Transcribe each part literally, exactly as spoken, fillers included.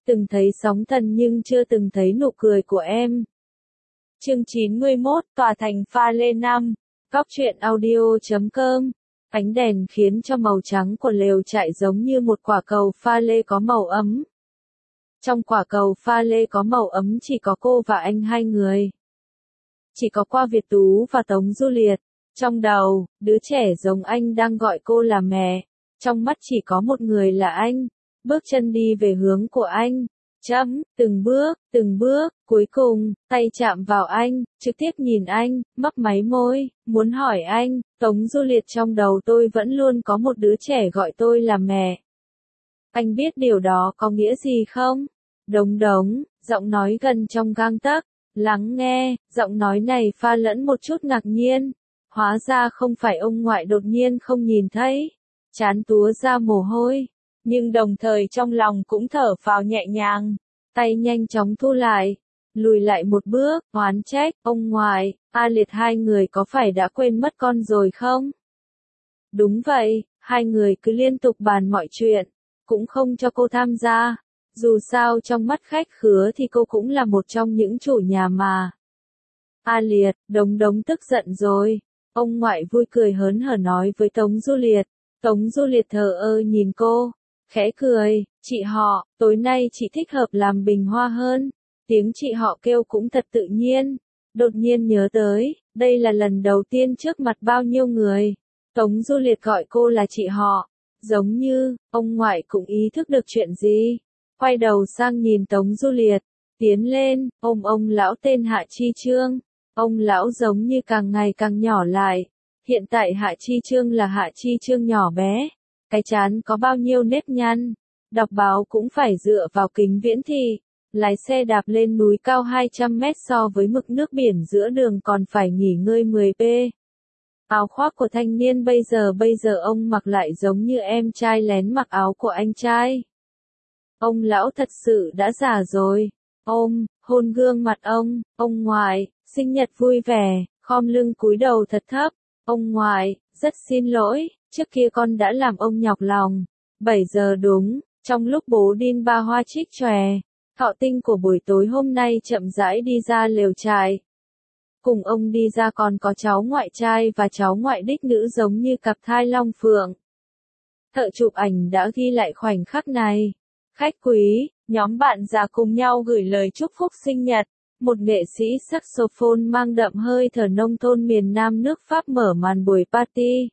từng thấy sóng thần nhưng chưa từng thấy nụ cười của em. Chương chín mươi mốt, tòa thành pha lê năm. Góc truyện audio chấm com. Ánh đèn khiến cho màu trắng của lều trại giống như một quả cầu pha lê có màu ấm. Trong quả cầu pha lê có màu ấm chỉ có cô và anh hai người. Chỉ có Qua Việt Tú và Tống Du Liệt. Trong đầu, đứa trẻ giống anh đang gọi cô là mẹ. Trong mắt chỉ có một người là anh. Bước chân đi về hướng của anh. Chậm, từng bước, từng bước, cuối cùng, tay chạm vào anh, trực tiếp nhìn anh, mấp máy môi, muốn hỏi anh. Tống Du Liệt, trong đầu tôi vẫn luôn có một đứa trẻ gọi tôi là mẹ. Anh biết điều đó có nghĩa gì không? Đống đống, giọng nói gần trong gang tấc. Lắng nghe, giọng nói này pha lẫn một chút ngạc nhiên. Hóa ra không phải ông ngoại đột nhiên không nhìn thấy. Chán túa ra mồ hôi. Nhưng đồng thời trong lòng cũng thở phào nhẹ nhàng. Tay nhanh chóng thu lại. Lùi lại một bước, oán trách, ông ngoại, A Liệt hai người có phải đã quên mất con rồi không? Đúng vậy, hai người cứ liên tục bàn mọi chuyện. Cũng không cho cô tham gia. Dù sao trong mắt khách khứa thì cô cũng là một trong những chủ nhà mà. A Liệt, Đống Đống tức giận rồi. Ông ngoại vui cười hớn hở nói với Tống Du Liệt. Tống Du Liệt thờ ơ nhìn cô. Khẽ cười, chị họ, tối nay chị thích hợp làm bình hoa hơn. Tiếng chị họ kêu cũng thật tự nhiên. Đột nhiên nhớ tới, đây là lần đầu tiên trước mặt bao nhiêu người. Tống Du Liệt gọi cô là chị họ. Giống như, ông ngoại cũng ý thức được chuyện gì. Quay đầu sang nhìn Tống Du Liệt. Tiến lên, ôm ông lão tên Hạ Chi Trương. Ông lão giống như càng ngày càng nhỏ lại. Hiện tại Hạ Chi Trương là Hạ Chi Trương nhỏ bé. Cái trán có bao nhiêu nếp nhăn. Đọc báo cũng phải dựa vào kính viễn thị. Lái xe đạp lên núi cao hai trăm mét so với mực nước biển giữa đường còn phải nghỉ ngơi mười phút. Áo khoác của thanh niên bây giờ bây giờ ông mặc lại giống như em trai lén mặc áo của anh trai. Ông lão thật sự đã già rồi. Ôm, hôn gương mặt ông, ông ngoại, sinh nhật vui vẻ, khom lưng cúi đầu thật thấp. Ông ngoại, rất xin lỗi, trước kia con đã làm ông nhọc lòng. bảy giờ đúng, trong lúc bố Đin Ba Hoa trích chòe, thọ tinh của buổi tối hôm nay chậm rãi đi ra lều trại. Cùng ông đi ra còn có cháu ngoại trai và cháu ngoại đích nữ giống như cặp thai long phượng. Thợ chụp ảnh đã ghi lại khoảnh khắc này. Khách quý, nhóm bạn già cùng nhau gửi lời chúc phúc sinh nhật. Một nghệ sĩ saxophone mang đậm hơi thở nông thôn miền Nam nước Pháp mở màn buổi party.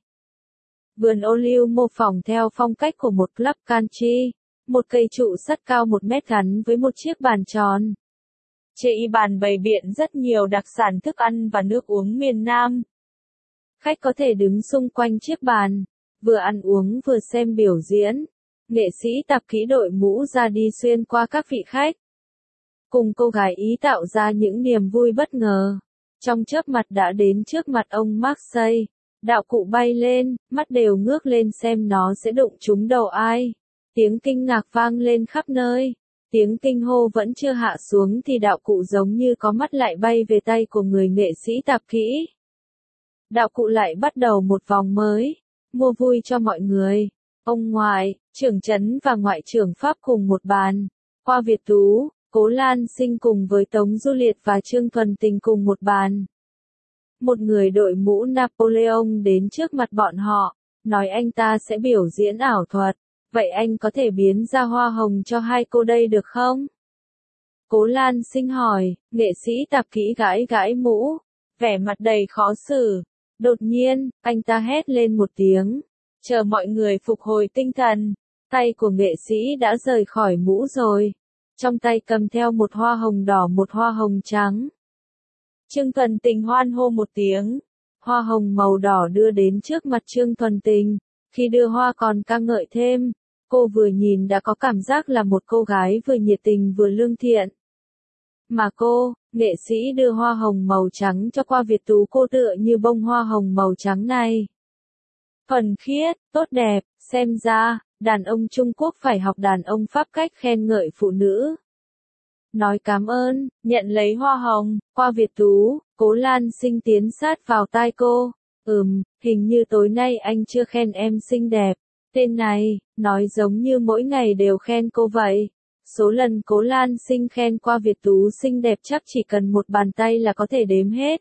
Vườn ô liu mô phỏng theo phong cách của một club country. Một cây trụ sắt cao một mét gắn với một chiếc bàn tròn. Trên bàn bày biện rất nhiều đặc sản thức ăn và nước uống miền Nam. Khách có thể đứng xung quanh chiếc bàn, vừa ăn uống vừa xem biểu diễn. Nghệ sĩ tập kỹ đội mũ ra đi xuyên qua các vị khách. Cùng cô gái ý tạo ra những niềm vui bất ngờ. Trong chớp mặt đã đến trước mặt ông Marseille. Đạo cụ bay lên, mắt đều ngước lên xem nó sẽ đụng trúng đầu ai. Tiếng kinh ngạc vang lên khắp nơi. Tiếng kinh hô vẫn chưa hạ xuống thì đạo cụ giống như có mắt lại bay về tay của người nghệ sĩ tập kỹ. Đạo cụ lại bắt đầu một vòng mới. Mua vui cho mọi người. Ông ngoại, trưởng trấn và ngoại trưởng Pháp cùng một bàn. Qua Việt Tú, Cố Lan Sinh cùng với Tống Du Liệt và Trương Thuần Tình cùng một bàn. Một người đội mũ Napoleon đến trước mặt bọn họ, nói anh ta sẽ biểu diễn ảo thuật. Vậy anh có thể biến ra hoa hồng cho hai cô đây được không? Cố Lan Sinh hỏi, nghệ sĩ tạp kỹ gãi gãi mũ, vẻ mặt đầy khó xử. Đột nhiên, anh ta hét lên một tiếng. Chờ mọi người phục hồi tinh thần, tay của nghệ sĩ đã rời khỏi mũ rồi. Trong tay cầm theo một hoa hồng đỏ một hoa hồng trắng. Trương Thuần Tình hoan hô một tiếng. Hoa hồng màu đỏ đưa đến trước mặt Trương Thuần Tình. Khi đưa hoa còn ca ngợi thêm. Cô vừa nhìn đã có cảm giác là một cô gái vừa nhiệt tình vừa lương thiện. Mà cô, nghệ sĩ đưa hoa hồng màu trắng cho Qua Việt Tú cô tựa như bông hoa hồng màu trắng này. Thuần khiết, tốt đẹp, xem ra, đàn ông Trung Quốc phải học đàn ông Pháp cách khen ngợi phụ nữ. Nói cảm ơn, nhận lấy hoa hồng, Qua Việt Tú, Cố Lan Sinh tiến sát vào tai cô. Ừm, hình như tối nay anh chưa khen em xinh đẹp. Tên này, nói giống như mỗi ngày đều khen cô vậy. Số lần Cố Lan Sinh khen qua Việt Tú xinh đẹp chắc chỉ cần một bàn tay là có thể đếm hết.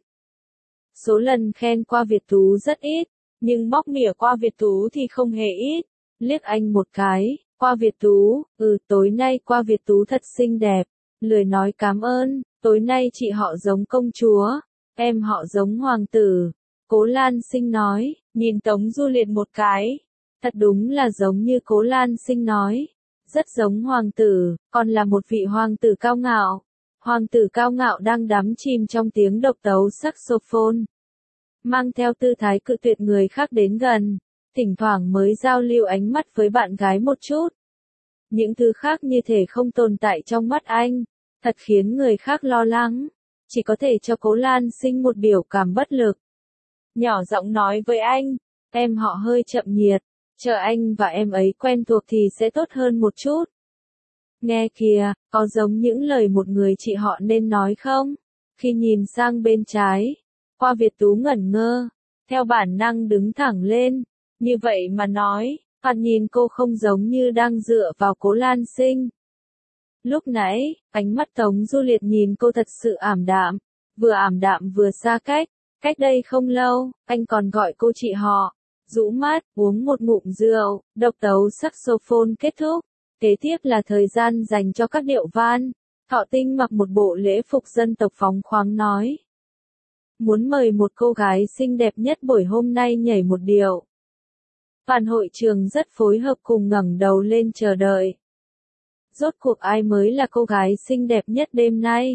Số lần khen qua Việt Tú rất ít, nhưng móc mỉa qua Việt Tú thì không hề ít. Liếc anh một cái, qua Việt Tú, ừ tối nay qua Việt Tú thật xinh đẹp, lười nói cảm ơn, tối nay chị họ giống công chúa, em họ giống hoàng tử. Cố Lan Sinh nói, nhìn Tống Du Liệt một cái, thật đúng là giống như Cố Lan Sinh nói, rất giống hoàng tử, còn là một vị hoàng tử cao ngạo. Hoàng tử cao ngạo đang đắm chìm trong tiếng độc tấu saxophone, mang theo tư thái cự tuyệt người khác đến gần, thỉnh thoảng mới giao lưu ánh mắt với bạn gái một chút. Những thứ khác như thể không tồn tại trong mắt anh, thật khiến người khác lo lắng, chỉ có thể cho Cố Lan Sinh một biểu cảm bất lực. Nhỏ giọng nói với anh, em họ hơi chậm nhiệt, chờ anh và em ấy quen thuộc thì sẽ tốt hơn một chút. Nghe kìa, có giống những lời một người chị họ nên nói không? Khi nhìn sang bên trái, Qua Việt Tú ngẩn ngơ, theo bản năng đứng thẳng lên, như vậy mà nói, thoạt nhìn cô không giống như đang dựa vào Cố Lan Sinh. Lúc nãy, ánh mắt Tống Du Liệt nhìn cô thật sự ảm đạm, vừa ảm đạm vừa xa cách, cách đây không lâu, anh còn gọi cô chị họ, rũ mắt, uống một ngụm rượu, độc tấu saxophone kết thúc, kế tiếp là thời gian dành cho các điệu van. Thọ Tinh mặc một bộ lễ phục dân tộc phóng khoáng nói, muốn mời một cô gái xinh đẹp nhất buổi hôm nay nhảy một điệu. Toàn hội trường rất phối hợp cùng ngẩng đầu lên chờ đợi. Rốt cuộc ai mới là cô gái xinh đẹp nhất đêm nay?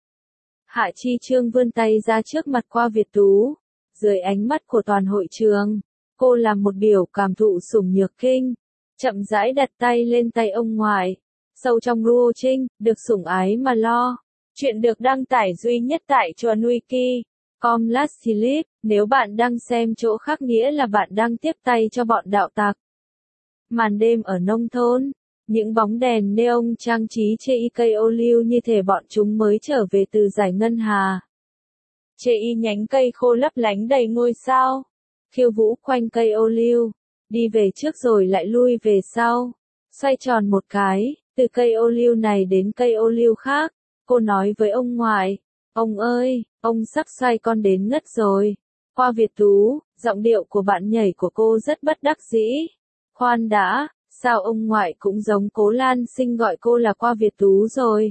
Hạ Chi Trương vươn tay ra trước mặt Qua Việt Tú, dưới ánh mắt của toàn hội trường, cô làm một biểu cảm thụ sủng nhược kinh, chậm rãi đặt tay lên tay ông ngoại, sâu trong Ruo Trinh, được sủng ái mà lo. Chuyện được đăng tải duy nhất tại Chuan Wiki. Com lát Slip, nếu bạn đang xem chỗ khác nghĩa là bạn đang tiếp tay cho bọn đạo tặc. Màn đêm ở nông thôn, những bóng đèn neon trang trí chê y cây ô liu như thể bọn chúng mới trở về từ giải ngân hà. Chê y nhánh cây khô lấp lánh đầy ngôi sao, khiêu vũ quanh cây ô liu, đi về trước rồi lại lui về sau, xoay tròn một cái, từ cây ô liu này đến cây ô liu khác. Cô nói với ông ngoại, ông ơi, ông sắp xoay con đến ngất rồi. Qua Việt Tú, giọng điệu của bạn nhảy của cô rất bất đắc dĩ. Khoan đã, sao ông ngoại cũng giống Cố Lan Sinh gọi cô là Qua Việt Tú rồi.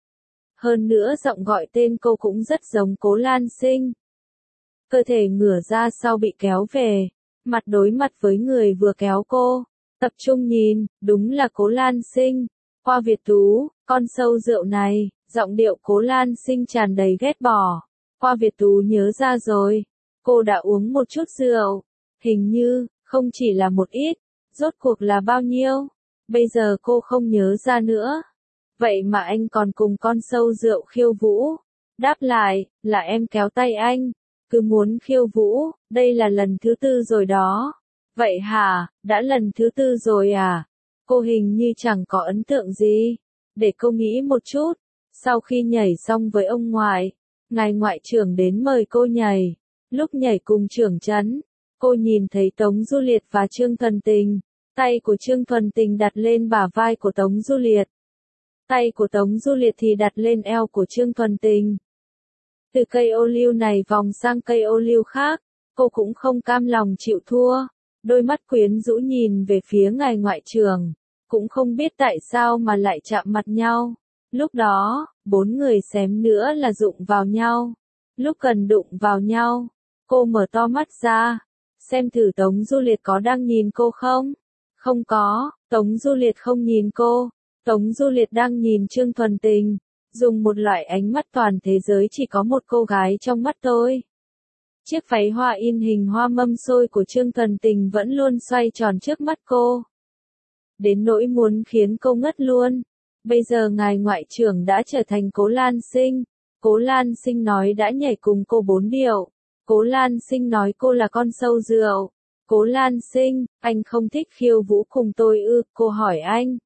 Hơn nữa giọng gọi tên cô cũng rất giống Cố Lan Sinh. Cơ thể ngửa ra sau bị kéo về, mặt đối mặt với người vừa kéo cô. Tập trung nhìn, đúng là Cố Lan Sinh. Qua Việt Tú, con sâu rượu này, giọng điệu Cố Lan Sinh tràn đầy ghét bỏ. Qua Việt Tú nhớ ra rồi, cô đã uống một chút rượu, hình như, không chỉ là một ít, rốt cuộc là bao nhiêu, bây giờ cô không nhớ ra nữa. Vậy mà anh còn cùng con sâu rượu khiêu vũ. Đáp lại, là em kéo tay anh, cứ muốn khiêu vũ, đây là lần thứ tư rồi đó. Vậy hả, đã lần thứ tư rồi à? Cô hình như chẳng có ấn tượng gì. Để cô nghĩ một chút. Sau khi nhảy xong với ông ngoại, ngài ngoại trưởng đến mời cô nhảy. Lúc nhảy cùng trưởng trấn, cô nhìn thấy Tống Du Liệt và Trương Thuần Tình. Tay của Trương Thuần Tình đặt lên bả vai của Tống Du Liệt. Tay của Tống Du Liệt thì đặt lên eo của Trương Thuần Tình. Từ cây ô liu này vòng sang cây ô liu khác, cô cũng không cam lòng chịu thua. Đôi mắt quyến rũ nhìn về phía ngài ngoại trưởng, cũng không biết tại sao mà lại chạm mặt nhau. Lúc đó, bốn người xém nữa là đụng vào nhau. Lúc cần đụng vào nhau, cô mở to mắt ra, xem thử Tống Du Liệt có đang nhìn cô không? Không có, Tống Du Liệt không nhìn cô. Tống Du Liệt đang nhìn Trương Thuần Tình, dùng một loại ánh mắt toàn thế giới chỉ có một cô gái trong mắt tôi. Chiếc váy hoa in hình hoa mâm xôi của Trương Thuần Tình vẫn luôn xoay tròn trước mắt cô. Đến nỗi muốn khiến cô ngất luôn. Bây giờ ngài ngoại trưởng đã trở thành Cố Lan Sinh. Cố Lan Sinh nói đã nhảy cùng cô bốn điệu. Cố Lan Sinh nói cô là con sâu rượu. Cố Lan Sinh, anh không thích khiêu vũ cùng tôi ư? Cô hỏi anh.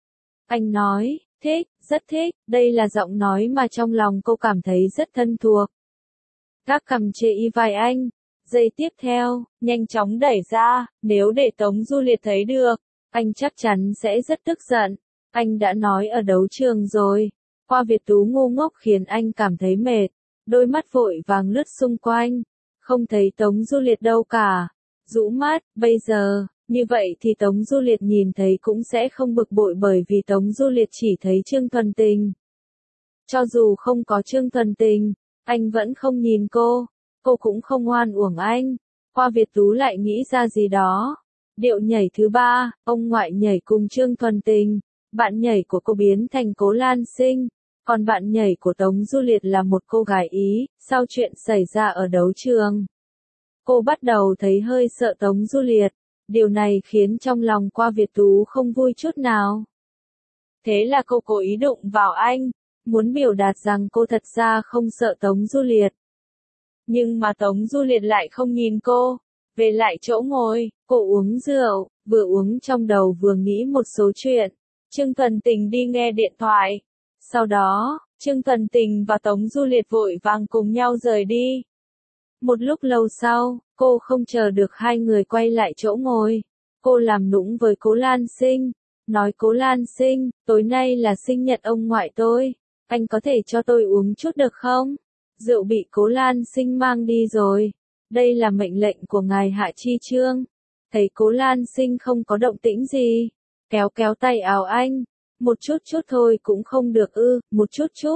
Anh nói, thích, rất thích. Đây là giọng nói mà trong lòng cô cảm thấy rất thân thuộc. Các cầm chê y vai anh. Giây tiếp theo, nhanh chóng đẩy ra. Nếu để Tống Du Liệt thấy được, anh chắc chắn sẽ rất tức giận. Anh đã nói ở đấu trường rồi. Qua Việt Tú ngu ngốc khiến anh cảm thấy mệt. Đôi mắt vội vàng lướt xung quanh. Không thấy Tống Du Liệt đâu cả. Rũ mắt, bây giờ, như vậy thì Tống Du Liệt nhìn thấy cũng sẽ không bực bội bởi vì Tống Du Liệt chỉ thấy Trương Thuần Tình. Cho dù không có Trương Thuần Tình, anh vẫn không nhìn cô. Cô cũng không oan uổng anh. Qua Việt Tú lại nghĩ ra gì đó. Điệu nhảy thứ ba, ông ngoại nhảy cùng Trương Thuần Tình. Bạn nhảy của cô biến thành Cố Lan Sinh. Còn bạn nhảy của Tống Du Liệt là một cô gái Ý, sau chuyện xảy ra ở đấu trường. Cô bắt đầu thấy hơi sợ Tống Du Liệt. Điều này khiến trong lòng Qua Việt Tú không vui chút nào. Thế là cô cố ý đụng vào anh, muốn biểu đạt rằng cô thật ra không sợ Tống Du Liệt. Nhưng mà Tống Du Liệt lại không nhìn cô. Về lại chỗ ngồi, cô uống rượu, vừa uống trong đầu vừa nghĩ một số chuyện. Trương Thuần Tình đi nghe điện thoại. Sau đó, Trương Thuần Tình và Tống Du Liệt vội vàng cùng nhau rời đi. Một lúc lâu sau, cô không chờ được hai người quay lại chỗ ngồi. Cô làm nũng với Cố Lan Sinh. Nói Cố Lan Sinh, tối nay là sinh nhật ông ngoại tôi. Anh có thể cho tôi uống chút được không? Rượu bị Cố Lan Sinh mang đi rồi. Đây là mệnh lệnh của ngài Hạ Chi Trương. Thấy Cố Lan Sinh không có động tĩnh gì. Kéo kéo tay áo anh. Một chút chút thôi cũng không được ư, một chút chút.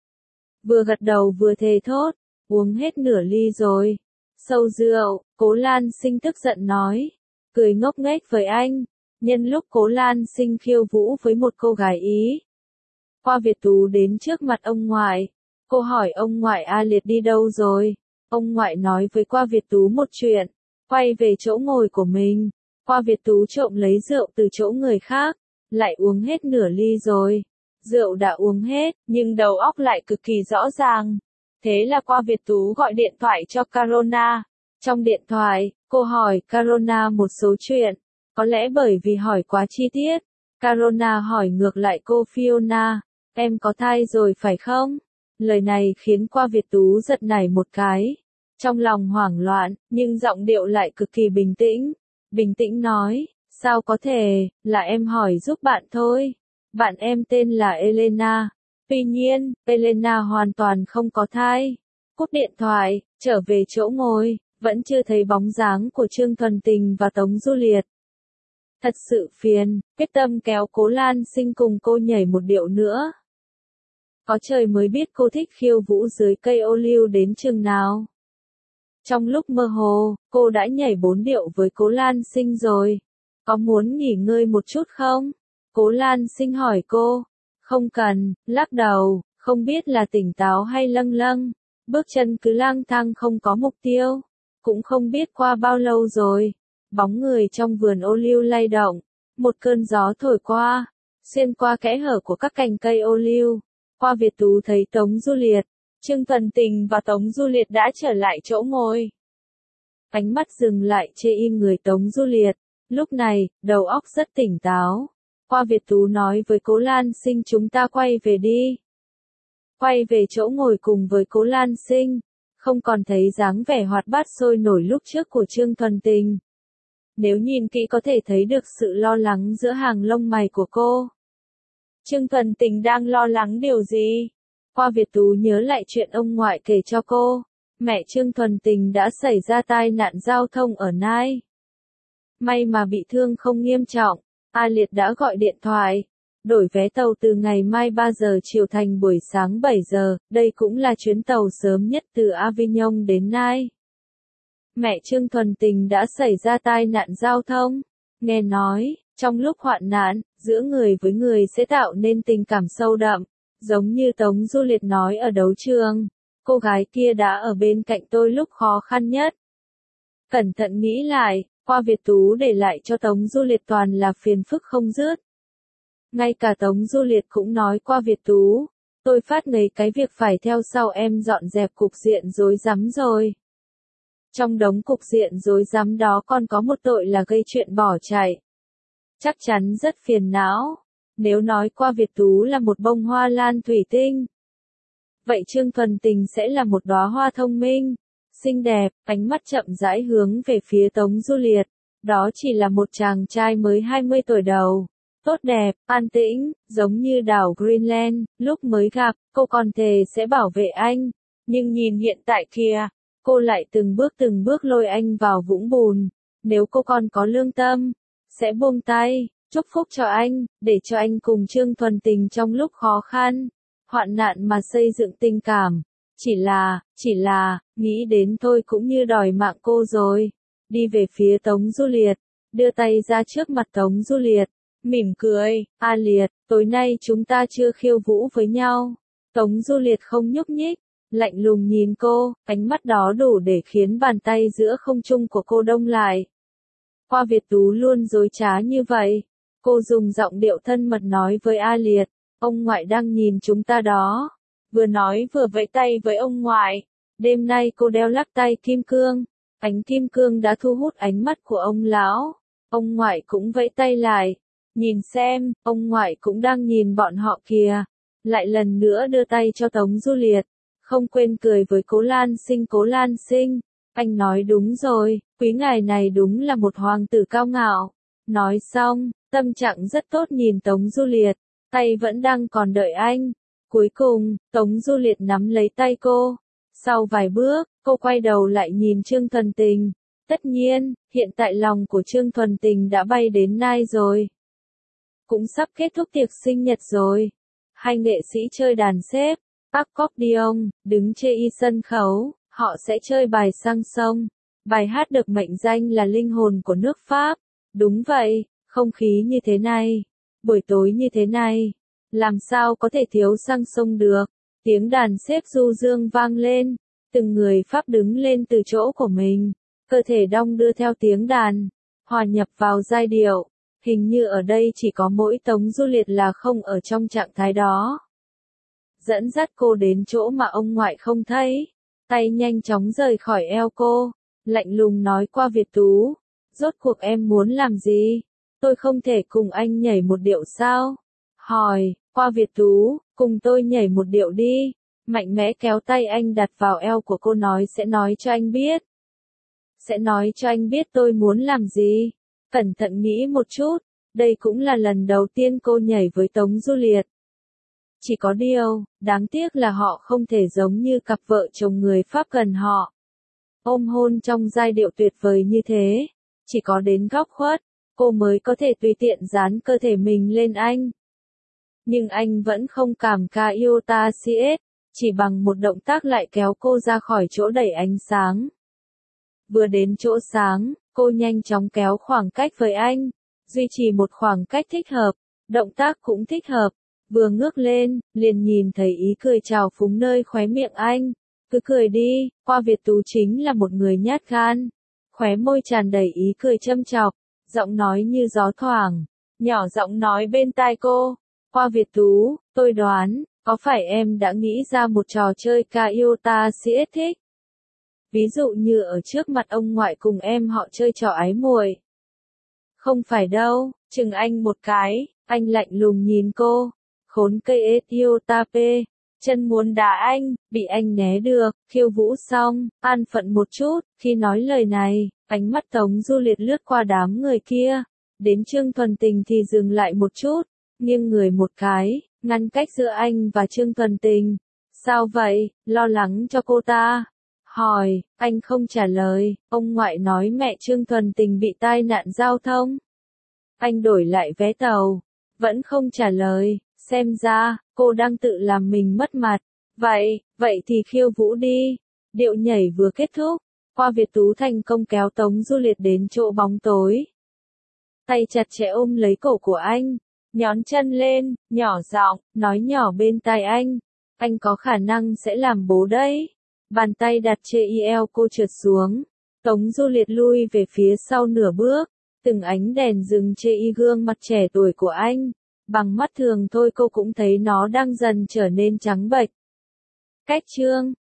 Vừa gật đầu vừa thề thốt. Uống hết nửa ly rồi. Sâu rượu, Cố Lan Sinh tức giận nói. Cười ngốc nghếch với anh. Nhân lúc Cố Lan Sinh khiêu vũ với một cô gái Ý. Qua Việt Tú đến trước mặt ông ngoại. Cô hỏi ông ngoại A Liệt đi đâu rồi. Ông ngoại nói với Qua Việt Tú một chuyện. Quay về chỗ ngồi của mình. Qua Việt Tú trộm lấy rượu từ chỗ người khác. Lại uống hết nửa ly rồi. Rượu đã uống hết, nhưng đầu óc lại cực kỳ rõ ràng. Thế là Qua Việt Tú gọi điện thoại cho Carona. Trong điện thoại, cô hỏi Carona một số chuyện. Có lẽ bởi vì hỏi quá chi tiết. Carona hỏi ngược lại cô Fiona. Em có thai rồi phải không? Lời này khiến Qua Việt Tú giật nảy một cái. Trong lòng hoảng loạn, nhưng giọng điệu lại cực kỳ bình tĩnh. Bình tĩnh nói, sao có thể, là em hỏi giúp bạn thôi. Bạn em tên là Elena. Tuy nhiên, Elena hoàn toàn không có thai. Cúp điện thoại, trở về chỗ ngồi, vẫn chưa thấy bóng dáng của Trương Thuần Tình và Tống Du Liệt. Thật sự phiền, quyết tâm kéo Cố Lan Sinh cùng cô nhảy một điệu nữa. Có trời mới biết cô thích khiêu vũ dưới cây ô liu đến chừng nào. Trong lúc mơ hồ, cô đã nhảy bốn điệu với Cố Lan Sinh rồi. Có muốn nghỉ ngơi một chút không? Cố Lan Sinh hỏi cô. Không cần, lắc đầu, không biết là tỉnh táo hay lâng lâng. Bước chân cứ lang thang không có mục tiêu. Cũng không biết qua bao lâu rồi. Bóng người trong vườn ô liu lay động. Một cơn gió thổi qua. Xuyên qua kẽ hở của các cành cây ô liu. Qua Việt Tú thấy Tống Du Liệt. Trương Thuần Tình và Tống Du Liệt đã trở lại chỗ ngồi. Ánh mắt dừng lại chê y người Tống Du Liệt. Lúc này, đầu óc rất tỉnh táo. Qua Việt Tú nói với Cố Lan Sinh chúng ta quay về đi. Quay về chỗ ngồi cùng với Cố Lan Sinh. Không còn thấy dáng vẻ hoạt bát sôi nổi lúc trước của Trương Thuần Tình. Nếu nhìn kỹ có thể thấy được sự lo lắng giữa hàng lông mày của cô. Trương Thuần Tình đang lo lắng điều gì? Qua Việt Tú nhớ lại chuyện ông ngoại kể cho cô. Mẹ Trương Thuần Tình đã xảy ra tai nạn giao thông ở Nai. May mà bị thương không nghiêm trọng. A Liệt đã gọi điện thoại. Đổi vé tàu từ ngày mai ba giờ chiều thành buổi sáng bảy giờ. Đây cũng là chuyến tàu sớm nhất từ Avignon đến Nai. Mẹ Trương Thuần Tình đã xảy ra tai nạn giao thông. Nghe nói, trong lúc hoạn nạn, giữa người với người sẽ tạo nên tình cảm sâu đậm. Giống như Tống Du Liệt nói ở đấu trường. Cô gái kia đã ở bên cạnh tôi lúc khó khăn nhất. Cẩn thận nghĩ lại, Qua Việt Tú để lại cho Tống Du Liệt toàn là phiền phức không dứt. Ngay cả Tống Du Liệt cũng nói Qua Việt Tú. Tôi phát ngấy cái việc phải theo sau em dọn dẹp cục diện rối rắm rồi. Trong đống cục diện rối rắm đó còn có một tội là gây chuyện bỏ chạy. Chắc chắn rất phiền não. Nếu nói Qua Việt Tú là một bông hoa lan thủy tinh. Vậy Trương Thuần Tình sẽ là một đóa hoa thông minh, xinh đẹp, ánh mắt chậm rãi hướng về phía Tống Du Liệt. Đó chỉ là một chàng trai mới hai mươi tuổi đầu. tốt đẹp, an tĩnh, giống như đảo Greenland, lúc mới gặp, cô còn thề sẽ bảo vệ anh, nhưng nhìn hiện tại kìa, cô lại từng bước từng bước lôi anh vào vũng bùn, nếu cô còn có lương tâm, sẽ buông tay, chúc phúc cho anh, để cho anh cùng Trương Thuần Tình trong lúc khó khăn, hoạn nạn mà xây dựng tình cảm, chỉ là, chỉ là, nghĩ đến thôi cũng như đòi mạng cô rồi, đi về phía Tống Du Liệt, đưa tay ra trước mặt Tống Du Liệt, mỉm cười, A Liệt, tối nay chúng ta chưa khiêu vũ với nhau, Tống Du Liệt không nhúc nhích, lạnh lùng nhìn cô, ánh mắt đó đủ để khiến bàn tay giữa không trung của cô đông lại. Qua Việt Tú luôn dối trá như vậy, cô dùng giọng điệu thân mật nói với A Liệt, ông ngoại đang nhìn chúng ta đó, vừa nói vừa vẫy tay với ông ngoại, đêm nay cô đeo lắc tay kim cương, ánh kim cương đã thu hút ánh mắt của ông lão, ông ngoại cũng vẫy tay lại, nhìn xem, ông ngoại cũng đang nhìn bọn họ kìa, lại lần nữa đưa tay cho Tống Du Liệt, không quên cười với Cố Lan Sinh. Cố Lan Sinh, anh nói đúng rồi, quý ngài này đúng là một hoàng tử cao ngạo. Nói xong, tâm trạng rất tốt nhìn Tống Du Liệt, tay vẫn đang còn đợi anh. Cuối cùng, Tống Du Liệt nắm lấy tay cô. Sau vài bước, cô quay đầu lại nhìn Trương Thuần Tình. Tất nhiên, hiện tại lòng của Trương Thuần Tình đã bay đến Nai rồi. Cũng sắp kết thúc tiệc sinh nhật rồi. Hai nghệ sĩ chơi đàn xếp, accordion, đứng chê y sân khấu, họ sẽ chơi bài sang sông. Bài hát được mệnh danh là linh hồn của nước Pháp. Đúng vậy, không khí như thế này, buổi tối như thế này, làm sao có thể thiếu sang sông được. Tiếng đàn xếp du dương vang lên, từng người Pháp đứng lên từ chỗ của mình, cơ thể đong đưa theo tiếng đàn, hòa nhập vào giai điệu. Hình như ở đây chỉ có mỗi Tống Du Liệt là không ở trong trạng thái đó. Dẫn dắt cô đến chỗ mà ông ngoại không thấy, tay nhanh chóng rời khỏi eo cô, lạnh lùng nói qua Việt Tú, rốt cuộc em muốn làm gì? Tôi không thể cùng anh nhảy một điệu sao? Hỏi, qua Việt Tú, cùng tôi nhảy một điệu đi. Mạnh mẽ kéo tay anh đặt vào eo của cô nói sẽ nói cho anh biết. Sẽ nói cho anh biết tôi muốn làm gì. Cẩn thận nghĩ một chút, đây cũng là lần đầu tiên cô nhảy với Tống Du Liệt. Chỉ có điều, đáng tiếc là họ không thể giống như cặp vợ chồng người Pháp gần họ. Ôm hôn trong giai điệu tuyệt vời như thế, chỉ có đến góc khuất, cô mới có thể tùy tiện dán cơ thể mình lên anh. Nhưng anh vẫn không cảm ca yêu ta siết, chỉ bằng một động tác lại kéo cô ra khỏi chỗ đẩy ánh sáng. Vừa đến chỗ sáng, cô nhanh chóng kéo khoảng cách với anh, duy trì một khoảng cách thích hợp, động tác cũng thích hợp. Vừa ngước lên, liền nhìn thấy ý cười trào phúng nơi khóe miệng anh. Cứ cười đi, qua Việt Tú chính là một người nhát gan. Khóe môi tràn đầy ý cười châm chọc, giọng nói như gió thoảng, nhỏ giọng nói bên tai cô. Qua Việt Tú, tôi đoán, có phải em đã nghĩ ra một trò chơi ca yêu ta siết thích? Ví dụ như ở trước mặt ông ngoại cùng em họ chơi trò ái muội. Không phải đâu, chừng anh một cái, anh lạnh lùng nhìn cô. Khốn cây Etiotape, chân muốn đá anh, bị anh né được, khiêu vũ xong, an phận một chút, khi nói lời này, ánh mắt Tống Du Liệt lướt qua đám người kia, đến Trương Thuần Tình thì dừng lại một chút, nghiêng người một cái, ngăn cách giữa anh và Trương Thuần Tình. Sao vậy, lo lắng cho cô ta? Hỏi, anh không trả lời, ông ngoại nói mẹ Trương Thuần Tình bị tai nạn giao thông. Anh đổi lại vé tàu, vẫn không trả lời. Xem ra, cô đang tự làm mình mất mặt. Vậy, vậy thì khiêu vũ đi. Điệu nhảy vừa kết thúc, qua Việt Tú thành công kéo Tống Du Liệt đến chỗ bóng tối. Tay chặt chẽ ôm lấy cổ của anh, nhón chân lên, nhỏ giọng, nói nhỏ bên tai anh. Anh có khả năng sẽ làm bố đấy. Bàn tay đặt trên eo cô trượt xuống. Tống Du Liệt lui về phía sau nửa bước. Từng ánh đèn dừng trên gương mặt trẻ tuổi của anh. Bằng mắt thường thôi cô cũng thấy nó đang dần trở nên trắng bệch. Cách chương